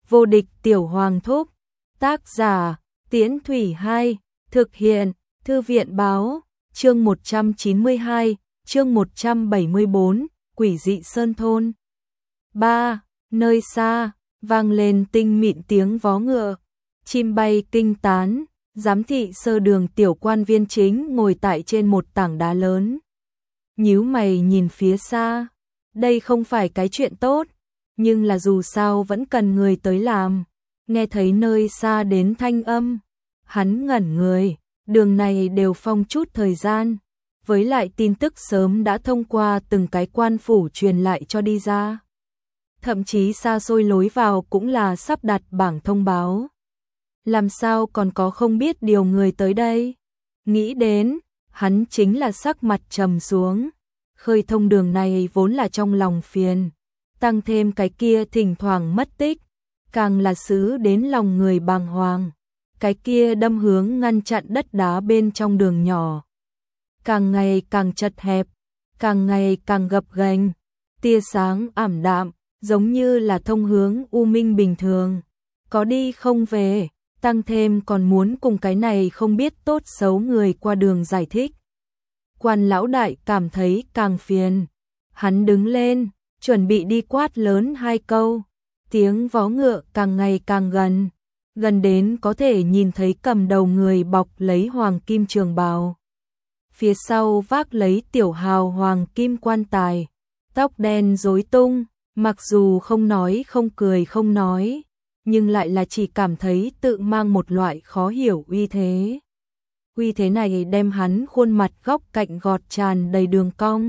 Vô địch tiểu hoàng thúc. Tác giả, Tiễn Thủy 2, thực hiện, Thư viện báo, chương 192, chương 174, Quỷ dị sơn thôn. 3. Nơi xa, vang lên tinh mịn tiếng vó ngựa, chim bay kinh tán, giám thị sơ đường tiểu quan viên chính ngồi tại trên một tảng đá lớn. Nhíu mày nhìn phía xa, đây không phải cái chuyện tốt, nhưng là dù sao vẫn cần người tới làm. Nghe thấy nơi xa đến thanh âm, hắn ngẩn người, đường này đều phong chút thời gian, với lại tin tức sớm đã thông qua từng cái quan phủ truyền lại cho đi ra. Thậm chí xa xôi lối vào cũng là sắp đặt bảng thông báo. Làm sao còn có không biết điều người tới đây? Nghĩ đến, hắn chính là sắc mặt trầm xuống. Khơi thông đường này vốn là trong lòng phiền, tăng thêm cái kia thỉnh thoảng mất tích, càng là xứ đến lòng người bàng hoàng. Cái kia đâm hướng ngăn chặn đất đá bên trong đường nhỏ, càng ngày càng chật hẹp, càng ngày càng gập ghềnh, tia sáng ảm đạm, giống như là thông hướng u minh bình thường, có đi không về, tăng thêm còn muốn cùng cái này không biết tốt xấu người qua đường giải thích. Quan lão đại cảm thấy càng phiền, hắn đứng lên, chuẩn bị đi quát lớn hai câu, tiếng vó ngựa càng ngày càng gần, gần đến có thể nhìn thấy cầm đầu người bọc lấy hoàng kim trường bào. Phía sau vác lấy tiểu hào hoàng kim quan tài, tóc đen rối tung, mặc dù không nói không cười không nói, nhưng lại là chỉ cảm thấy tự mang một loại khó hiểu uy thế. Uy thế này đem hắn khuôn mặt góc cạnh gọt tràn đầy đường cong,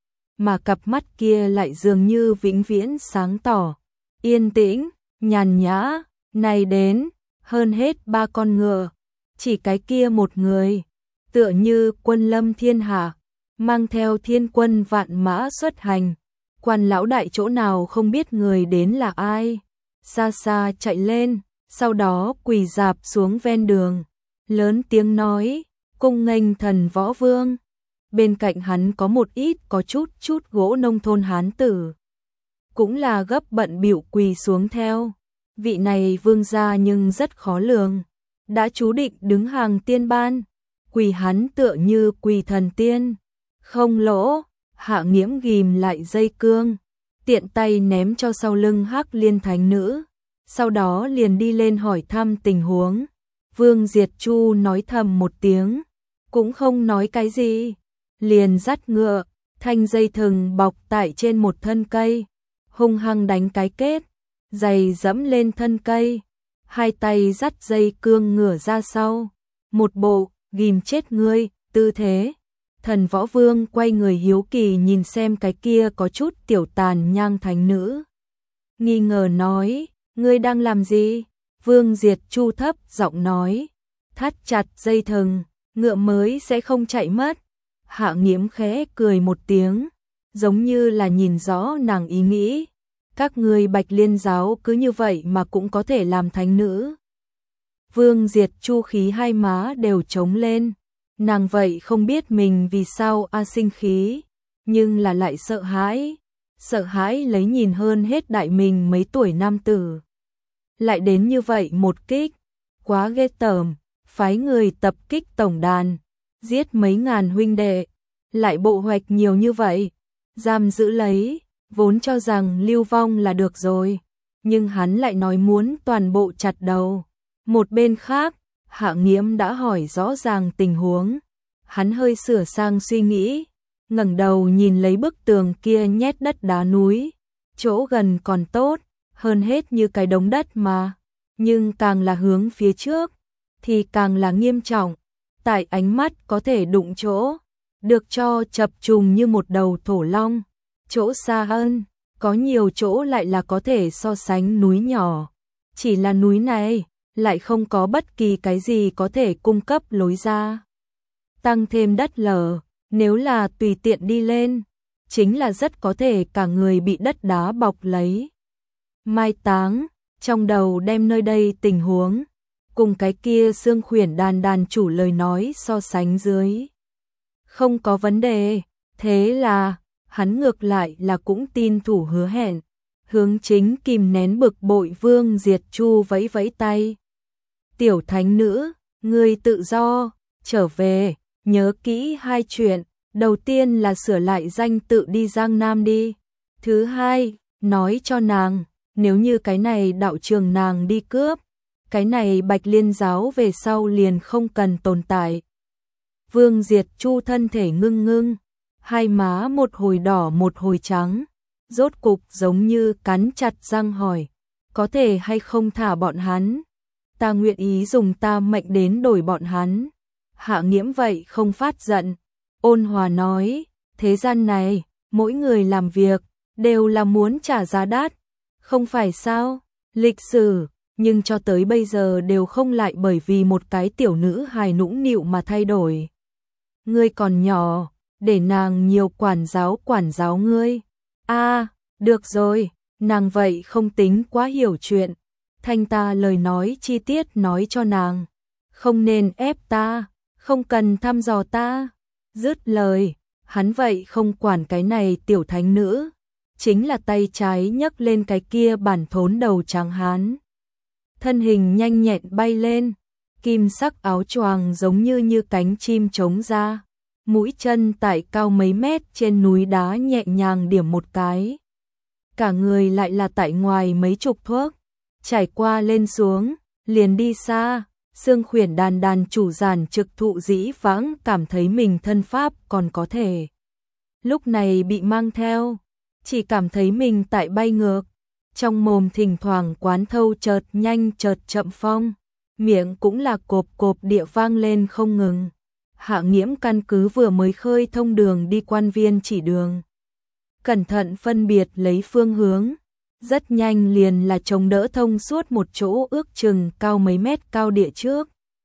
mà cặp mắt kia lại dường như vĩnh viễn sáng tỏ, yên tĩnh, nhàn nhã, này đến, hơn hết ba con ngựa, chỉ cái kia một người, tựa như quân lâm thiên hạ, mang theo thiên quân vạn mã xuất hành. Quan lão đại chỗ nào không biết người đến là ai, xa xa chạy lên, sau đó quỳ rạp xuống ven đường, lớn tiếng nói, cung nghênh thần võ vương. Bên cạnh hắn có một ít có chút gỗ nông thôn hán tử, cũng là gấp bận bịu quỳ xuống theo. Vị này vương gia nhưng rất khó lường, đã chú định đứng hàng tiên ban, quỳ hắn tựa như quỳ thần tiên, không lỗ. Hạ Nghiễm ghim lại dây cương, tiện tay ném cho sau lưng Hắc Liên thánh nữ, sau đó liền đi lên hỏi thăm tình huống. Vương Diệt Chu nói thầm một tiếng, cũng không nói cái gì, liền dắt ngựa, thanh dây thừng bọc tại trên một thân cây, hung hăng đánh cái kết, giày dẫm lên thân cây, hai tay dắt dây cương ngửa ra sau, một bộ ghim chết ngươi tư thế. Thần võ vương quay người hiếu kỳ nhìn xem cái kia có chút tiểu tàn nhang thánh nữ, nghi ngờ nói, ngươi đang làm gì? Vương Diệt Chu thấp giọng nói, thắt chặt dây thừng, ngựa mới sẽ không chạy mất. Hạ Nghiễm khẽ cười một tiếng, giống như là nhìn rõ nàng ý nghĩ, các ngươi Bạch Liên giáo cứ như vậy mà cũng có thể làm thánh nữ. Vương Diệt Chu khí hai má đều trống lên. Nàng vậy không biết mình vì sao sinh khí, nhưng là lại sợ hãi lấy nhìn hơn hết đại mình mấy tuổi nam tử. Lại đến như vậy một kích, quá ghê tởm, phái người tập kích tổng đàn, giết mấy ngàn huynh đệ, lại bộ hoạch nhiều như vậy, giam giữ lấy, vốn cho rằng lưu vong là được rồi, nhưng hắn lại nói muốn toàn bộ chặt đầu. Một bên khác, Hạ Nghiễm đã hỏi rõ ràng tình huống, hắn hơi sửa sang suy nghĩ, ngẩng đầu nhìn lấy bức tường kia nhét đất đá núi, chỗ gần còn tốt, hơn hết như cái đống đất mà, nhưng càng là hướng phía trước, thì càng là nghiêm trọng, tại ánh mắt có thể đụng chỗ, được cho chập trùng như một đầu thổ long, chỗ xa hơn, có nhiều chỗ lại là có thể so sánh núi nhỏ, chỉ là núi này lại không có bất kỳ cái gì có thể cung cấp lối ra. Tăng thêm đất lở, nếu là tùy tiện đi lên, chính là rất có thể cả người bị đất đá bọc lấy. Mai táng, trong đầu đem nơi đây tình huống, cùng cái kia xương khuyển đàn chủ lời nói so sánh dưới. Không có vấn đề, thế là, hắn ngược lại là cũng tin thủ hứa hẹn, hướng chính kìm nén bực bội Vương Diệt Chu vẫy vẫy tay. Tiểu thánh nữ, ngươi tự do, trở về, nhớ kỹ hai chuyện, đầu tiên là sửa lại danh tự đi Giang Nam đi. Thứ hai, nói cho nàng, nếu như cái này đạo trường nàng đi cướp, cái này Bạch Liên giáo về sau liền không cần tồn tại. Vương Diệt Chu thân thể ngưng ngưng, hai má một hồi đỏ một hồi trắng, rốt cục giống như cắn chặt răng hỏi, có thể hay không thả bọn hắn? Ta nguyện ý dùng ta mệnh đến đổi bọn hắn. Hạ Nghiễm vậy không phát giận, ôn hòa nói, thế gian này, mỗi người làm việc, đều là muốn trả giá đắt, không phải sao? Lịch sử, nhưng cho tới bây giờ đều không lại bởi vì một cái tiểu nữ hài nũng nịu mà thay đổi. Ngươi còn nhỏ, để nàng nhiều quản giáo ngươi. Được rồi, nàng vậy không tính quá hiểu chuyện. Thanh ta lời nói chi tiết nói cho nàng. Không nên ép ta, không cần thăm dò ta. Dứt lời, hắn vậy không quản cái này tiểu thánh nữ. Chính là tay trái nhấc lên cái kia bản thốn đầu trắng hán. Thân hình nhanh nhẹn bay lên, kim sắc áo choàng giống như cánh chim trống ra. Mũi chân tại cao mấy mét trên núi đá nhẹ nhàng điểm một cái. Cả người lại là tại ngoài mấy chục thước, trải qua lên xuống, liền đi xa. Xương Khuyển đàn chủ giản trực thụ dĩ vãng cảm thấy mình thân pháp còn có thể. Lúc này bị mang theo, chỉ cảm thấy mình tại bay ngược. Trong mồm thỉnh thoảng quán thâu chợt nhanh chợt chậm phong, miệng cũng là cộp cộp địa vang lên không ngừng. Hạ Nghiễm căn cứ vừa mới khơi thông đường đi quan viên chỉ đường. Cẩn thận phân biệt lấy phương hướng, rất nhanh liền là chống đỡ thông suốt một chỗ ước chừng cao mấy mét cao địa trước.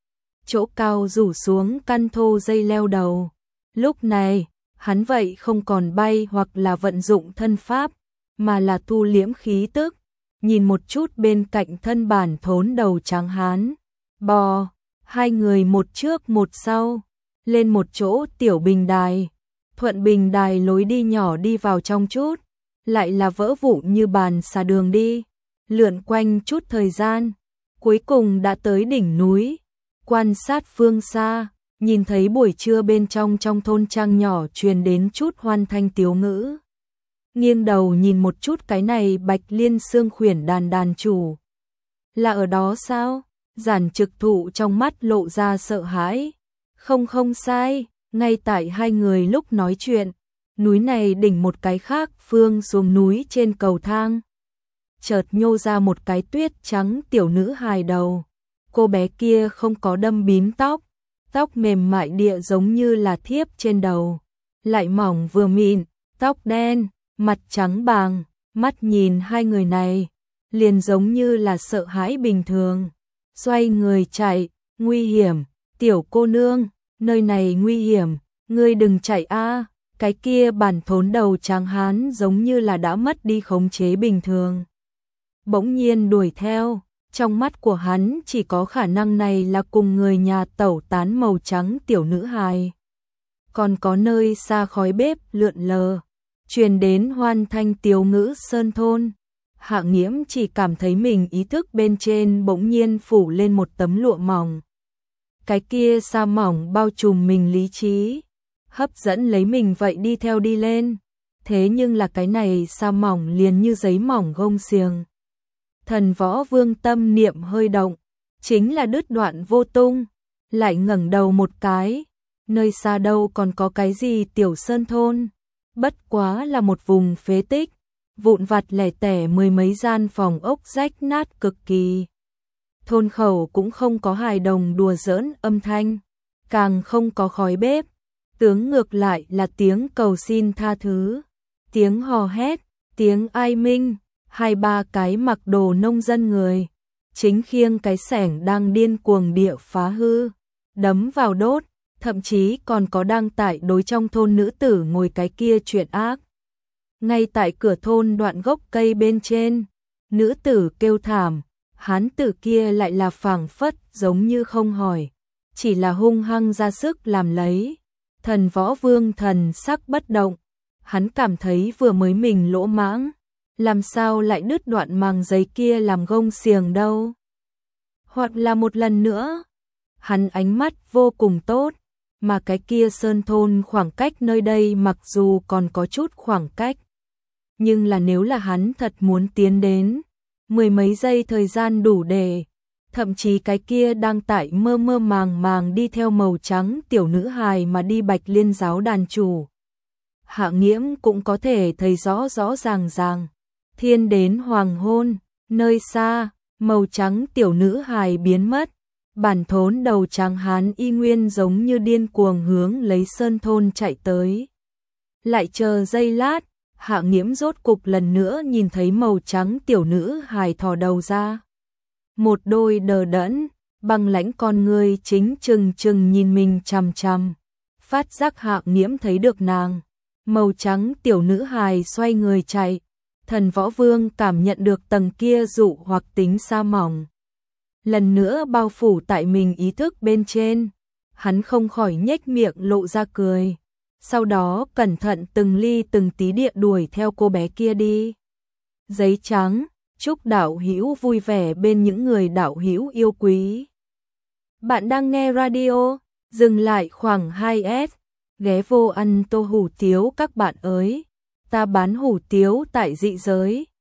Chỗ cao rủ xuống căn thô dây leo đầu. Lúc này, hắn vậy không còn bay hoặc là vận dụng thân pháp, mà là thu liễm khí tức, nhìn một chút bên cạnh thân bản thốn đầu trắng hán. Bò, hai người một trước một sau, lên một chỗ tiểu bình đài, thuận bình đài lối đi nhỏ đi vào trong chút, lại là vỡ vụn như bàn xà đường đi, lượn quanh chút thời gian, cuối cùng đã tới đỉnh núi, quan sát phương xa, nhìn thấy buổi trưa bên trong thôn trang nhỏ truyền đến chút hoan thanh tiếu ngữ. Nghiêng đầu nhìn một chút cái này Bạch Liên Xương Khuyển đàn chủ. Là ở đó sao? Giản trực thụ trong mắt lộ ra sợ hãi. Không sai, ngay tại hai người lúc nói chuyện, núi này đỉnh một cái khác phương xuống núi trên cầu thang. Chợt nhô ra một cái tuyết trắng tiểu nữ hài đầu. Cô bé kia không có đâm bím tóc, tóc mềm mại địa giống như là thiếp trên đầu, lại mỏng vừa mịn, tóc đen, mặt trắng bàng, mắt nhìn hai người này, liền giống như là sợ hãi bình thường. Xoay người chạy, nguy hiểm, tiểu cô nương, nơi này nguy hiểm, ngươi đừng chạy a. Cái kia bản thốn đầu trắng hán giống như là đã mất đi khống chế bình thường. Bỗng nhiên đuổi theo, trong mắt của hắn chỉ có khả năng này là cùng người nhà tẩu tán màu trắng tiểu nữ hài. Còn có nơi xa khói bếp lượn lờ, truyền đến hoan thanh tiếu ngữ sơn thôn. Hạ Nghiễm chỉ cảm thấy mình ý thức bên trên bỗng nhiên phủ lên một tấm lụa mỏng. Cái kia sa mỏng bao trùm mình lý trí, hấp dẫn lấy mình vậy đi theo đi lên. Thế nhưng là cái này sa mỏng liền như giấy mỏng gông xiềng. Thần Võ Vương tâm niệm hơi động, chính là đứt đoạn vô tung, lại ngẩng đầu một cái, nơi xa đâu còn có cái gì tiểu sơn thôn, bất quá là một vùng phế tích, vụn vặt lẻ tẻ mười mấy gian phòng ốc rách nát cực kỳ. Thôn khẩu cũng không có hài đồng đùa giỡn âm thanh, càng không có khói bếp, tướng ngược lại là tiếng cầu xin tha thứ, tiếng hò hét, tiếng ai minh. Hai ba cái mặc đồ nông dân người, chính khiêng cái xẻng đang điên cuồng địa phá hư, đấm vào đốt, thậm chí còn có đang tại đối trong thôn nữ tử ngồi cái kia chuyện ác. Ngay tại cửa thôn đoạn gốc cây bên trên, nữ tử kêu thảm, hán tử kia lại là phảng phất giống như không hỏi, chỉ là hung hăng ra sức làm lấy. Thần Võ Vương thần sắc bất động, hắn cảm thấy vừa mới mình lỗ mãng, làm sao lại đứt đoạn màng giấy kia làm gông xiềng đâu. Hoặc là một lần nữa, hắn ánh mắt vô cùng tốt, mà cái kia sơn thôn khoảng cách nơi đây mặc dù còn có chút khoảng cách, nhưng là nếu là hắn thật muốn tiến đến, mười mấy giây thời gian đủ để, thậm chí cái kia đang tại mơ mơ màng màng đi theo màu trắng tiểu nữ hài mà đi Bạch Liên giáo đàn chủ. Hạ Nghiễm cũng có thể thấy rõ rõ ràng ràng. Thiên đến hoàng hôn, nơi xa, màu trắng tiểu nữ hài biến mất, bản thốn đầu trắng hán y nguyên giống như điên cuồng hướng lấy sơn thôn chạy tới. Lại chờ giây lát, Hạ Nghiễm rốt cục lần nữa nhìn thấy màu trắng tiểu nữ hài thò đầu ra. Một đôi đờ đẫn, băng lãnh con người chính chừng chừng nhìn mình chằm chằm. Phát giác Hạ Nghiễm thấy được nàng, màu trắng tiểu nữ hài xoay người chạy. Thần Võ Vương cảm nhận được tầng kia dụ hoặc tính sa mỏng. Lần nữa bao phủ tại mình ý thức bên trên, hắn không khỏi nhếch miệng lộ ra cười. Sau đó cẩn thận từng ly từng tí địa đuổi theo cô bé kia đi. Giấy trắng, chúc đạo hữu vui vẻ bên những người đạo hữu yêu quý. Bạn đang nghe radio, dừng lại khoảng 2S, ghé vô ăn tô hủ tiếu các bạn ơi. Ta bán hủ tiếu tại dị giới,